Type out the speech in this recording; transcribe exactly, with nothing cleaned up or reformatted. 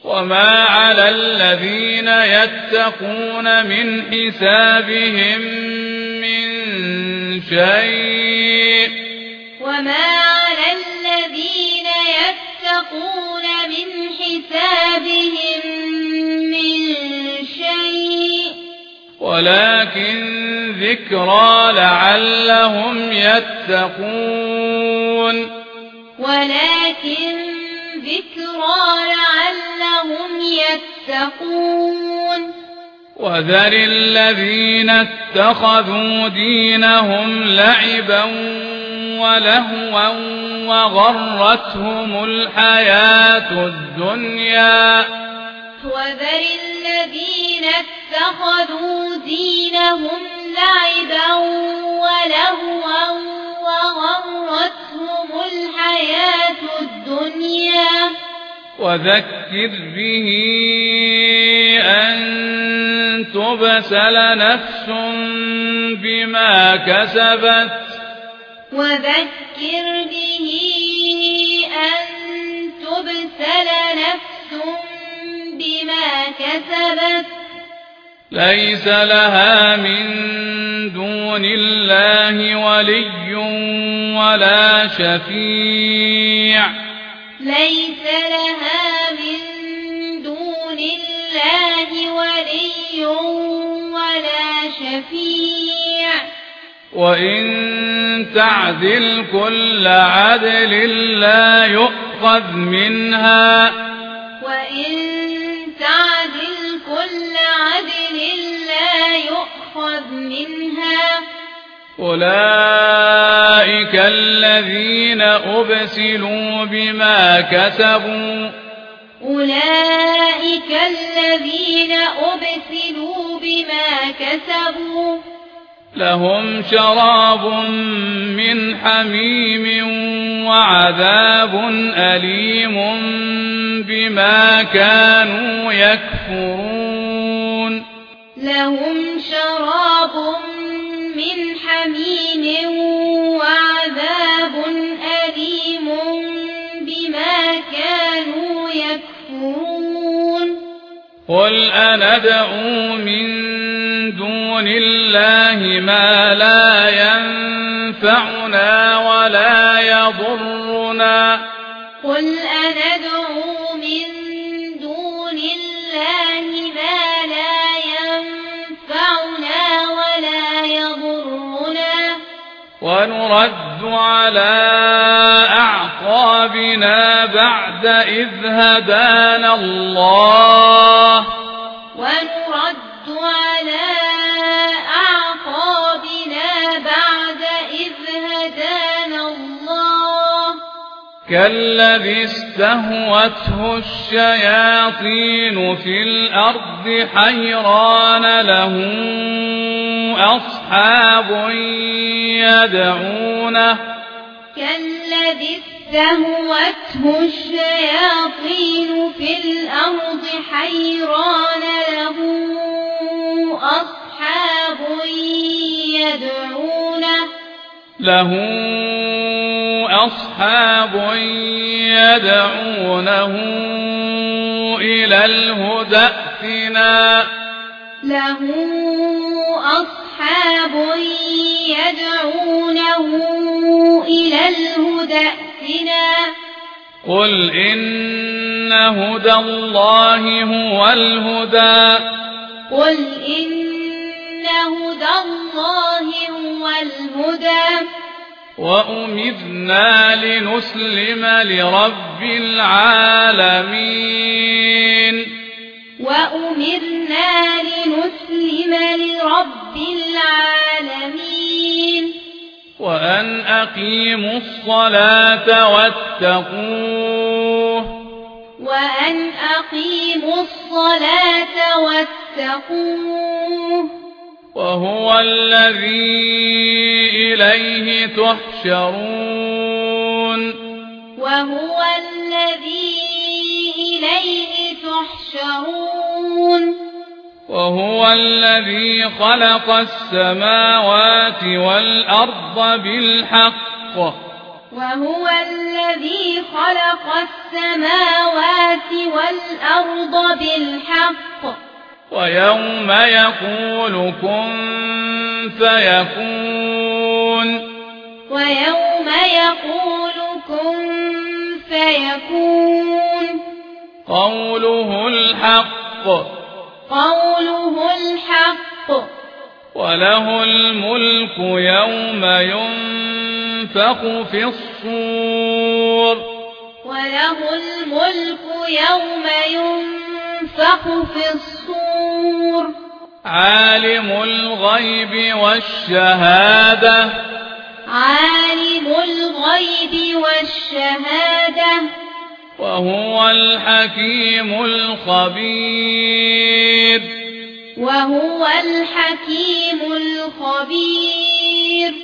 وما على الذين يتقون من حسابهم من شيء وما على الذين يتقون من حسابهم من شيء ولكن ذكرى لعلهم يتقون ولكن ذكرى لعلهم يتقون وذر الذين اتخذوا دينهم لعبا ولهوا وغرتهم الحياة الدنيا وذر الذين اتخذوا دينهم لعبا ولهوا وغرتهم الحياة الدنيا وذكر به أن تبسل نفس بما كسبت وذكر به أن تبسل نفس بما كسبت ليس لها من دون الله ولي ولا شفيع ليس لها من دون الله ولي ولا شفيع وإن تعدل كل عدل لا يؤخذ منها وإن تعدل كل عدل لا يؤخذ منها أولئك الذين أبسلوا بما كسبوا أولئك الذين أبسلوا بما كسبوا لهم شراب من حميم وعذاب أليم بما كانوا يكفرون لهم شراب من حميم وعذاب أليم بما كانوا يكفرون قل أندعو من دون الله ما لا ينفعنا ولا يضرنا قل أندعو من دون الله ما لا ينفعنا ولا يضرنا ونرد على أعقابنا بعد إذ هدانا الله ونرد على أعقابنا بعد إذ هدانا الله كالذي استهوته الشياطين في الأرض حيران له أصحاب يدعونه كالذي استهوته الشياطين في الأرض حيران له أصحاب يدعونه له أصحاب يدعونه إلى الهدى ائتنا له أصحاب يدعونه إلى الهدى ائتنا قل إن هدى الله هو الهدى قل إن هدى الله هو الهدى وأمرنا لنسلم لرب العالمين وأمرنا لنسلم لرب العالمين وأن أقيموا الصلاة واتقوه وأن أقيموا الصلاة واتقوه وهو الذي إليه تحشرون وهو الذي إليه تحشرون وهو الذي خلق السماوات والأرض بالحق وهو الذي خلق السماوات والأرض بالحق ويوم يقول كن فيكون ويوم يقول كن فيكون قوله الحق قوله الحق وله الملك يوم ينفخ في الصور وله الملك يوم ينفخ في الصور عالم الغيب والشهادة عالم الغيب والشهادة وهو الحكيم الخبير وهو الحكيم الخبير